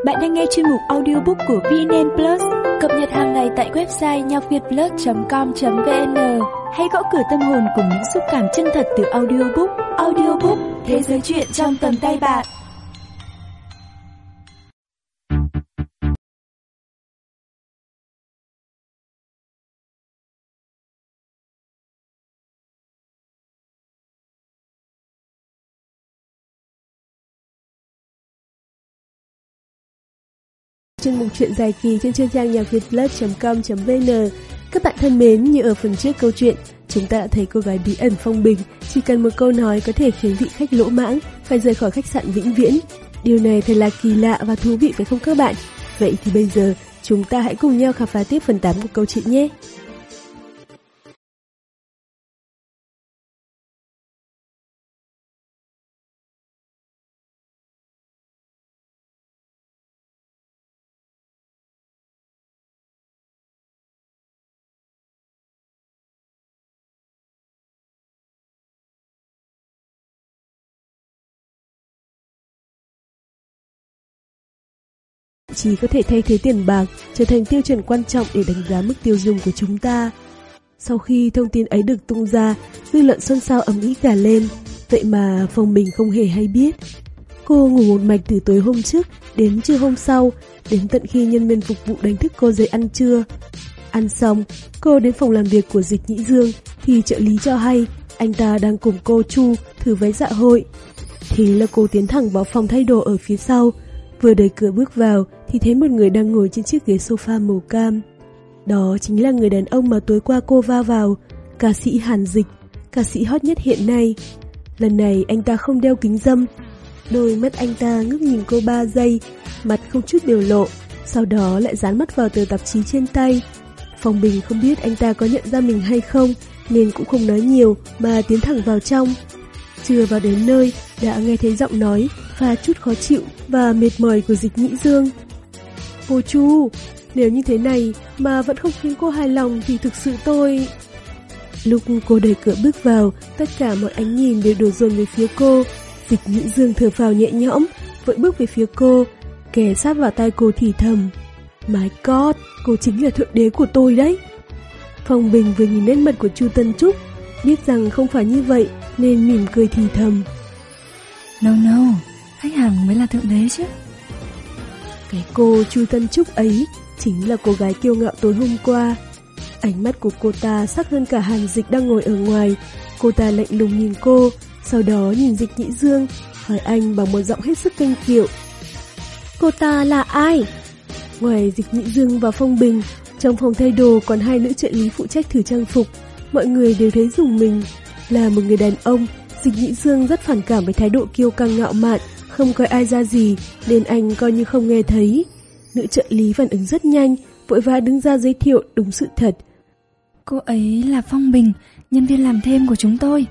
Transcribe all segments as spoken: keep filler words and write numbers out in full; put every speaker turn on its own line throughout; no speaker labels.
Bạn đang nghe chuyên mục audiobook của vê en en Plus, cập nhật hàng ngày tại website nhạc việt plus chấm com chấm vn. Hãy gõ cửa tâm hồn cùng những xúc cảm chân thật từ audiobook. Audiobook, thế giới truyện trong tầm tay bạn.
Chuyên mục truyện dài kỳ trên chuyên trang nhạc việt plus chấm com chấm vn. Các bạn thân mến, như ở phần trước câu chuyện, chúng ta đã thấy cô gái bí ẩn Phong Bình chỉ cần một câu nói có thể khiến vị khách lỗ mãng phải rời khỏi khách sạn vĩnh viễn. Điều này thật là kỳ lạ và thú vị phải không các bạn? Vậy thì bây giờ chúng ta hãy cùng nhau khám phá tiếp phần tám của câu chuyện nhé. Chỉ có thể thay thế tiền bạc trở thành tiêu chuẩn quan trọng để đánh giá mức tiêu dùng của chúng ta. Sau khi thông tin ấy được tung ra, dư luận xôn xao ầm ĩ cả lên. Vậy mà Phong Bình không hề hay biết. Cô ngủ một mạch từ tối hôm trước đến trưa hôm sau, đến tận khi nhân viên phục vụ đánh thức cô dậy ăn trưa. Ăn xong, cô đến phòng làm việc của Dịch Nhĩ Dương thì trợ lý cho hay anh ta đang cùng cô Chu thử váy dạ hội. Thế là cô tiến thẳng vào phòng thay đồ ở phía sau. Vừa đẩy cửa bước vào thì thấy một người đang ngồi trên chiếc ghế sofa màu cam. Đó chính là người đàn ông mà tối qua cô va vào, ca sĩ Hàn Dịch, ca sĩ hot nhất hiện nay. Lần này anh ta không đeo kính râm. Đôi mắt anh ta ngước nhìn cô ba giây, mặt không chút biểu lộ, sau đó lại dán mắt vào tờ tạp chí trên tay. Phong Bình không biết anh ta có nhận ra mình hay không, nên cũng không nói nhiều mà tiến thẳng vào trong. Chưa vào đến nơi đã nghe thấy giọng nói và chút khó chịu và mệt mỏi của Dịch Nhĩ Dương. Cô Chu, nếu như thế này mà vẫn không khiến cô hài lòng thì thực sự tôi... Lúc cô đẩy cửa bước vào, tất cả mọi ánh nhìn đều đổ dồn về phía cô. Dịch Nhĩ Dương thở phào nhẹ nhõm, vội bước về phía cô, kề sát vào tai cô thì thầm. My God, cô chính là thượng đế của tôi đấy. Phong Bình vừa nhìn nét mặt của Chu Tân Trúc, biết rằng không phải như vậy nên mỉm cười thì thầm.
No no, khách hàng mới là thượng đế chứ.
Cái cô Chu Tân Trúc ấy chính là cô gái kiêu ngạo tối hôm qua. Ánh mắt của cô ta sắc hơn cả Hàn Dịch đang ngồi ở ngoài. Cô ta lạnh lùng nhìn cô, sau đó nhìn Dịch Nhĩ Dương, hỏi anh bằng một giọng hết sức kênh kiệu. Cô ta là ai? Ngoài Dịch Nhĩ Dương và Phong Bình, trong phòng thay đồ còn hai nữ trợ lý phụ trách thử trang phục. Mọi người đều thấy rùng mình. Là một người đàn ông, Dịch Nhĩ Dương rất phản cảm với thái độ kiêu căng ngạo mạn, không coi ai ra gì, nên anh coi như không nghe thấy. Nữ trợ lý phản ứng rất nhanh, vội vã đứng ra giới thiệu đúng sự thật.
Cô ấy là Phong Bình, nhân viên làm thêm của chúng tôi.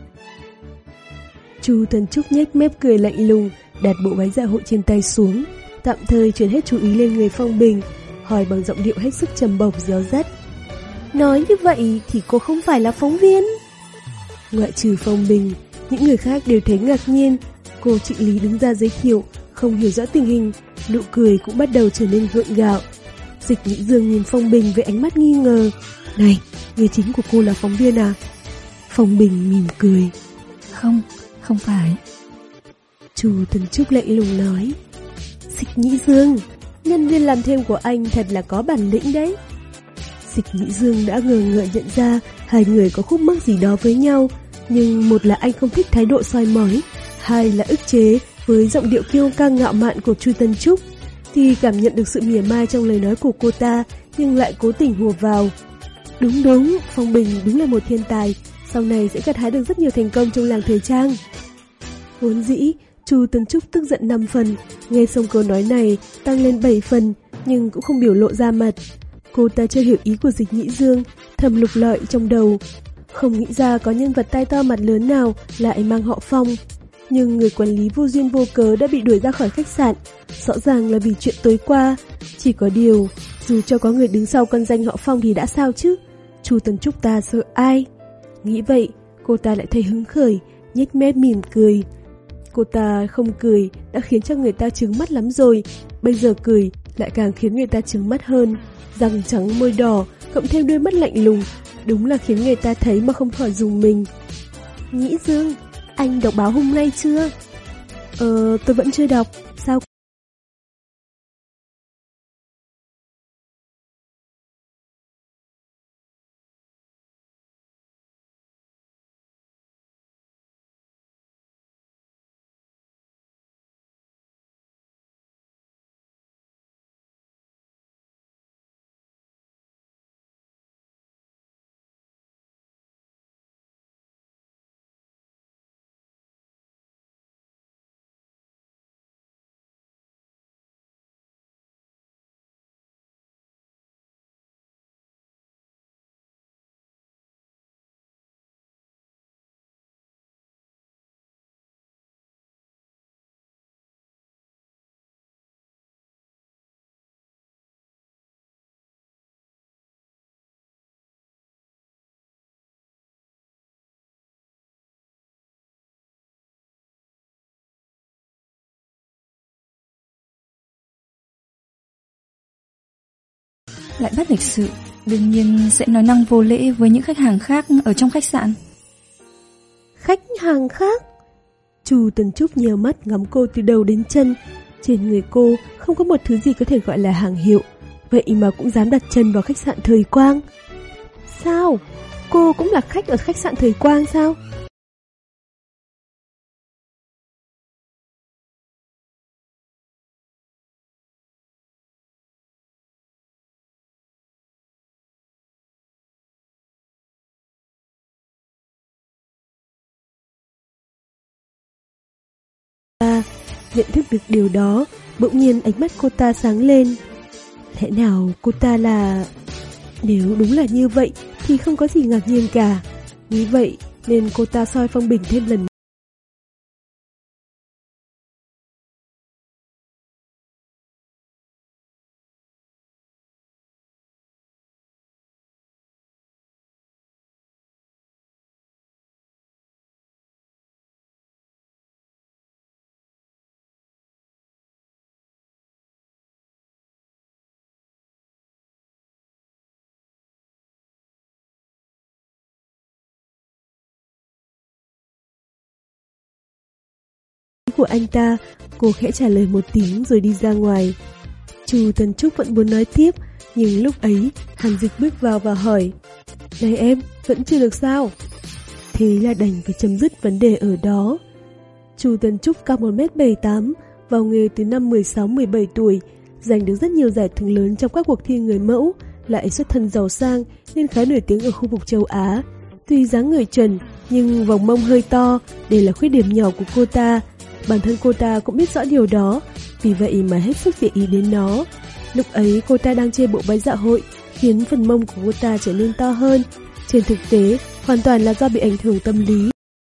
Chu Tân Trúc nhếch mép cười lạnh lùng, đặt bộ váy dạ hội trên tay xuống, tạm thời chuyển hết chú ý lên người Phong Bình, hỏi bằng giọng điệu hết sức trầm bổng réo rắt. Nói như vậy thì cô không phải là phóng viên? Ngoại trừ Phong Bình, những người khác đều thấy ngạc nhiên. Cô trợ lý đứng ra giới thiệu, không hiểu rõ tình hình, nụ cười cũng bắt đầu trở nên gượng gạo. Dịch Nhĩ Dương nhìn Phong Bình với ánh mắt nghi ngờ. Này, nghề chính của cô là phóng viên à? Phong Bình mỉm cười.
Không, không phải.
Chu Tân Trúc lạnh lùng nói. Dịch Nhĩ Dương, nhân viên làm thêm của anh thật là có bản lĩnh đấy. Dịch Nhĩ Dương đã ngờ ngợ nhận ra hai người có khúc mắc gì đó với nhau, nhưng một là anh không thích thái độ soi mói, hai là ức chế với giọng điệu kiêu căng ngạo mạn của Chu Tân Trúc. Thì cảm nhận được sự mỉa mai trong lời nói của cô ta, nhưng lại cố tình hùa vào. Đúng đúng, Phong Bình đúng là một thiên tài, sau này sẽ gặt hái được rất nhiều thành công trong làng thời trang. Vốn dĩ, Chu Tân Trúc tức giận năm phần, nghe xong câu nói này tăng lên bảy phần, nhưng cũng không biểu lộ ra mặt. Cô ta chưa hiểu ý của Dịch Nhĩ Dương, thầm lục lọi trong đầu. Không nghĩ ra có nhân vật tai to mặt lớn nào lại mang họ Phong. Nhưng người quản lý vô duyên vô cớ đã bị đuổi ra khỏi khách sạn, rõ ràng là vì chuyện tối qua. Chỉ có điều, dù cho có người đứng sau con danh họ Phong thì đã sao chứ? Chu Tân Trúc ta sợ ai? Nghĩ vậy, cô ta lại thấy hứng khởi, nhếch mép mỉm cười. Cô ta không cười đã khiến cho người ta trướng mắt lắm rồi, bây giờ cười lại càng khiến người ta trướng mắt hơn. Răng trắng môi đỏ, cộng thêm đôi mắt lạnh lùng, đúng là khiến người ta thấy mà không khỏi rùng mình. Nhĩ Dương, anh đọc báo hôm nay chưa? Ờ, tôi vẫn chưa đọc, sao?
Lại bắt lịch sự, đương nhiên sẽ nói năng vô lễ với những khách hàng khác ở trong khách sạn.
Khách hàng khác? Chu Tần Trúc nhèo mắt ngắm cô từ đầu đến chân. Trên người cô không có một thứ gì có thể gọi là hàng hiệu, vậy mà cũng dám đặt chân vào khách sạn Thời Quang. Sao? Cô cũng là khách ở khách sạn Thời Quang sao? Ta nhận thức được điều đó, bỗng nhiên ánh mắt cô ta sáng lên. Lẽ nào cô ta là... Nếu đúng là như vậy thì không có gì ngạc nhiên cả. Nghĩ vậy nên cô ta soi Phong Bình thêm lần. Của anh ta, cô khẽ trả lời một tiếng rồi đi ra ngoài. Chu Tần Trúc vẫn muốn nói tiếp, nhưng lúc ấy Hàn Dịch bước vào và hỏi: Này em, vẫn chưa được sao? Thế là đành phải chấm dứt vấn đề ở đó. Chu Tần Trúc cao một mét bảy mươi tám, vào nghề từ năm mười sáu mười bảy tuổi, giành được rất nhiều giải thưởng lớn trong các cuộc thi người mẫu, lại xuất thân giàu sang nên khá nổi tiếng ở khu vực châu Á. Tuy dáng người chuẩn, nhưng vòng mông hơi to, đây là khuyết điểm nhỏ của cô ta. Bản thân cô ta cũng biết rõ điều đó, vì vậy mà hết sức để ý đến nó. Lúc ấy cô ta đang chơi bộ váy dạ hội, khiến phần mông của cô ta trở nên to hơn. Trên thực tế, hoàn toàn là do bị ảnh hưởng tâm lý.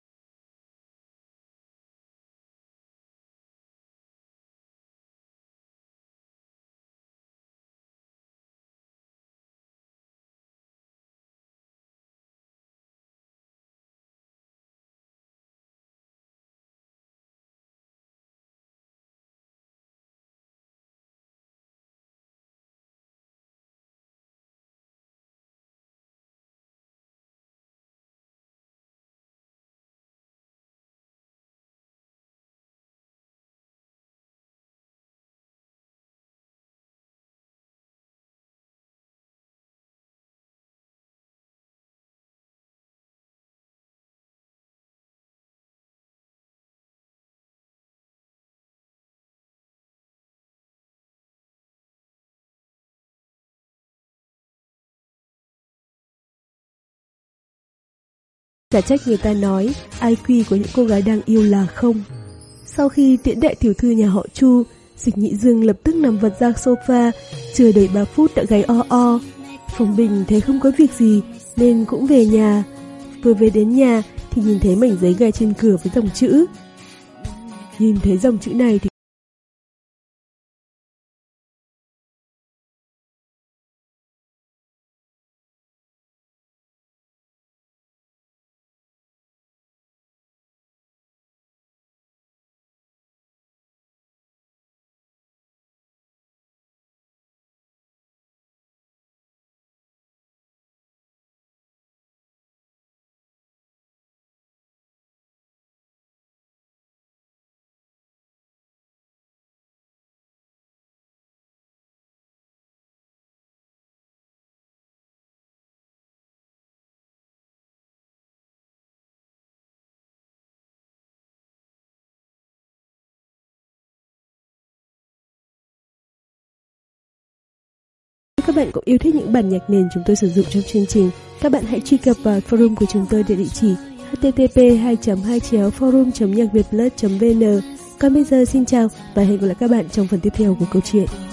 Chả trách người ta nói i kiu của những cô gái đang yêu là không. Sau khi tiễn đại tiểu thư nhà họ Chu, Dịch Nhị Dương lập tức nằm vật ra sofa, chưa đầy ba phút đã gáy o o. Phong Bình thấy không có việc gì nên cũng về nhà. Vừa về đến nhà thì nhìn thấy mảnh giấy gài trên cửa với dòng chữ. Nhìn thấy dòng chữ này thì các bạn cũng yêu thích những bản nhạc nền chúng tôi sử dụng trong chương trình, các bạn hãy truy cập vào forum của chúng tôi tại địa chỉ h t t p hai hai chéo forum chấm nhạc việt plus chấm v n. Còn bây giờ xin chào và hẹn gặp lại các bạn trong phần tiếp theo của câu chuyện.